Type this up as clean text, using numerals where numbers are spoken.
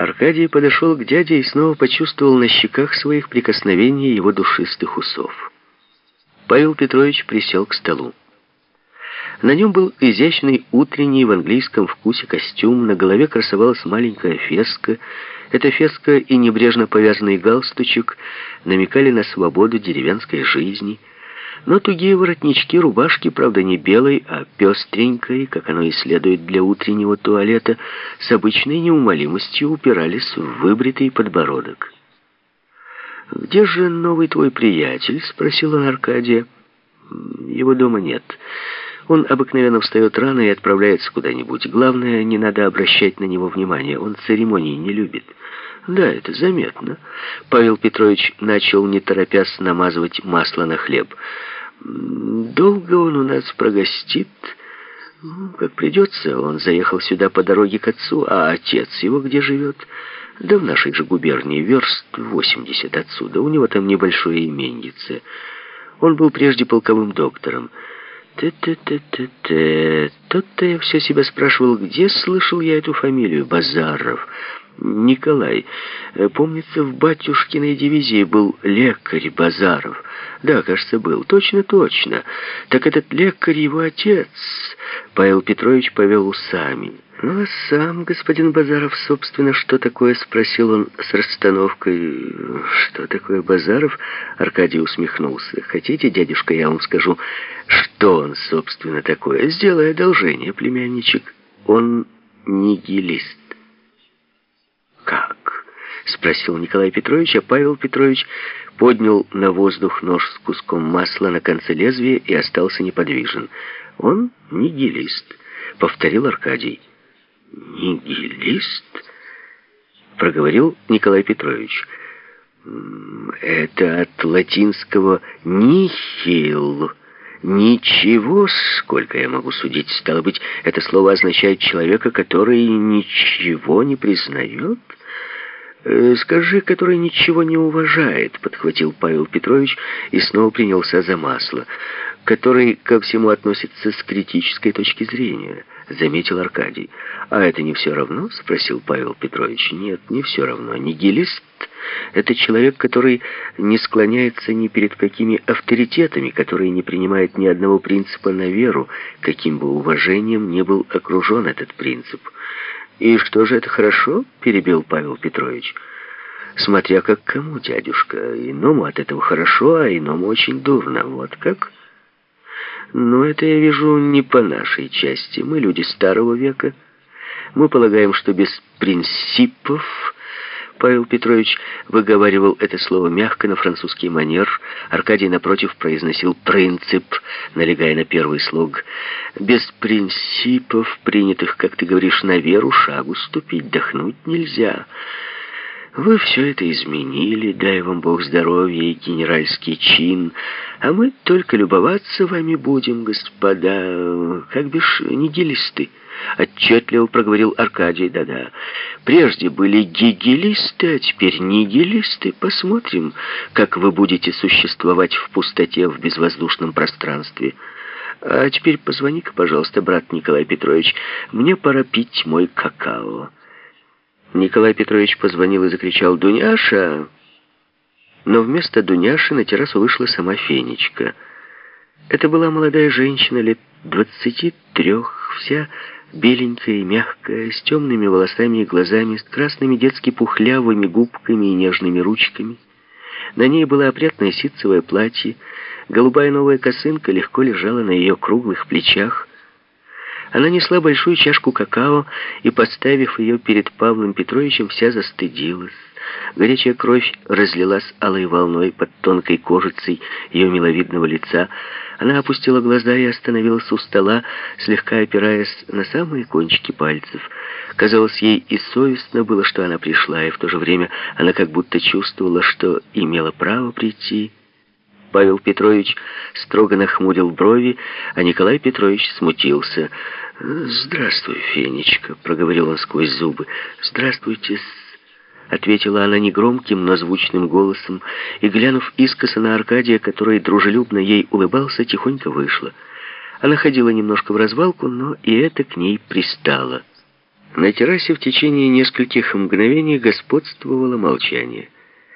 Аркадий подошел к дяде и снова почувствовал на щеках своих прикосновение его душистых усов. Павел Петрович присел к столу. На нем был изящный утренний в английском вкусе костюм, на голове красовалась маленькая феска. Эта феска и небрежно повязанный галстучек намекали на свободу деревенской жизни. Но тугие воротнички рубашки, правда не белой, а пестренькой, как оно и следует для утреннего туалета, с обычной неумолимостью упирались в выбритый подбородок. «Где же новый твой приятель?» — спросил он Аркадия. «Его дома нет. Он обыкновенно встает рано и отправляется куда-нибудь. Главное, не надо обращать на него внимания. Он церемоний не любит». «Да, это заметно». Павел Петрович начал, не торопясь, намазывать масло на хлеб. «Долго он у нас прогостит?» «Как придется. Он заехал сюда по дороге к отцу. А отец его где живет?» «Да в нашей же губернии, верст 80 отсюда. У него там небольшое именьице. Он был прежде полковым доктором». Тот-то я все себя спрашивал, где слышал я эту фамилию? Базаров. Николай. Помнится, в батюшкиной дивизии был лекарь Базаров. Да, кажется, был. Точно. Так этот лекарь его отец. Павел Петрович повел усами. «Ну, а сам господин Базаров, собственно, что такое?» — спросил он с расстановкой. «Что такое Базаров?» — Аркадий усмехнулся. «Хотите, дядюшка, я вам скажу, что он, собственно, такое? Сделай одолжение, племянничек. Он нигилист». «Как?» — спросил Николай Петрович, а Павел Петрович поднял на воздух нож с куском масла на конце лезвия и остался неподвижен. «Он нигилист», — повторил Аркадий. «Нигилист?» — проговорил Николай Петрович. «Это от латинского «нихил». Ничего, сколько я могу судить. Стало быть, это слово означает человека, который ничего не признает?» «Скажи, который ничего не уважает», — подхватил Павел Петрович и снова принялся за масло. «Который ко всему относится с критической точки зрения», — заметил Аркадий. «А это не все равно?» — спросил Павел Петрович. «Нет, не все равно. Нигилист — это человек, который не склоняется ни перед какими авторитетами, который не принимает ни одного принципа на веру, каким бы уважением ни был окружен этот принцип». «И что же это хорошо?» — перебил Павел Петрович. «Смотря как кому, дядюшка. Иному от этого хорошо, а иному очень дурно. Вот как?» «Но это, я вижу, не по нашей части. Мы люди старого века. Мы полагаем, что без принципов...» Павел Петрович выговаривал это слово мягко на французский манер. Аркадий, напротив, произносил «принцип», налегая на первый слог. «Без принципов, принятых, как ты говоришь, на веру, шагу ступить, дохнуть нельзя. Вы все это изменили, дай вам Бог здоровья и генеральский чин, а мы только любоваться вами будем, господа, как бишь нигилисты». Отчетливо проговорил Аркадий. «Да-да. Прежде были гигелисты, а теперь нигилисты. Посмотрим, как вы будете существовать в пустоте, в безвоздушном пространстве. А теперь позвони-ка, пожалуйста, брат Николай Петрович. Мне пора пить мой какао». Николай Петрович позвонил и закричал: «Дуняша!» Но вместо Дуняши на террасу вышла сама Фенечка. Это была молодая женщина лет 23, вся беленькая и мягкая, с темными волосами и глазами, с красными детски пухлявыми губками и нежными ручками. На ней было опрятное ситцевое платье, голубая новая косынка легко лежала на ее круглых плечах. Она несла большую чашку какао и, поставив ее перед Павлом Петровичем, вся застыдилась. Горячая кровь разлилась алой волной под тонкой кожицей ее миловидного лица. Она опустила глаза и остановилась у стола, слегка опираясь на самые кончики пальцев. Казалось, ей и совестно было, что она пришла, и в то же время она как будто чувствовала, что имела право прийти. Павел Петрович строго нахмурил брови, а Николай Петрович смутился. «Здравствуй, Фенечка», — проговорил он сквозь зубы. «Здравствуйте-с», — ответила она негромким, но звучным голосом, и, глянув искоса на Аркадия, который дружелюбно ей улыбался, тихонько вышла. Она ходила немножко в развалку, но и это к ней пристало. На террасе в течение нескольких мгновений господствовало молчание.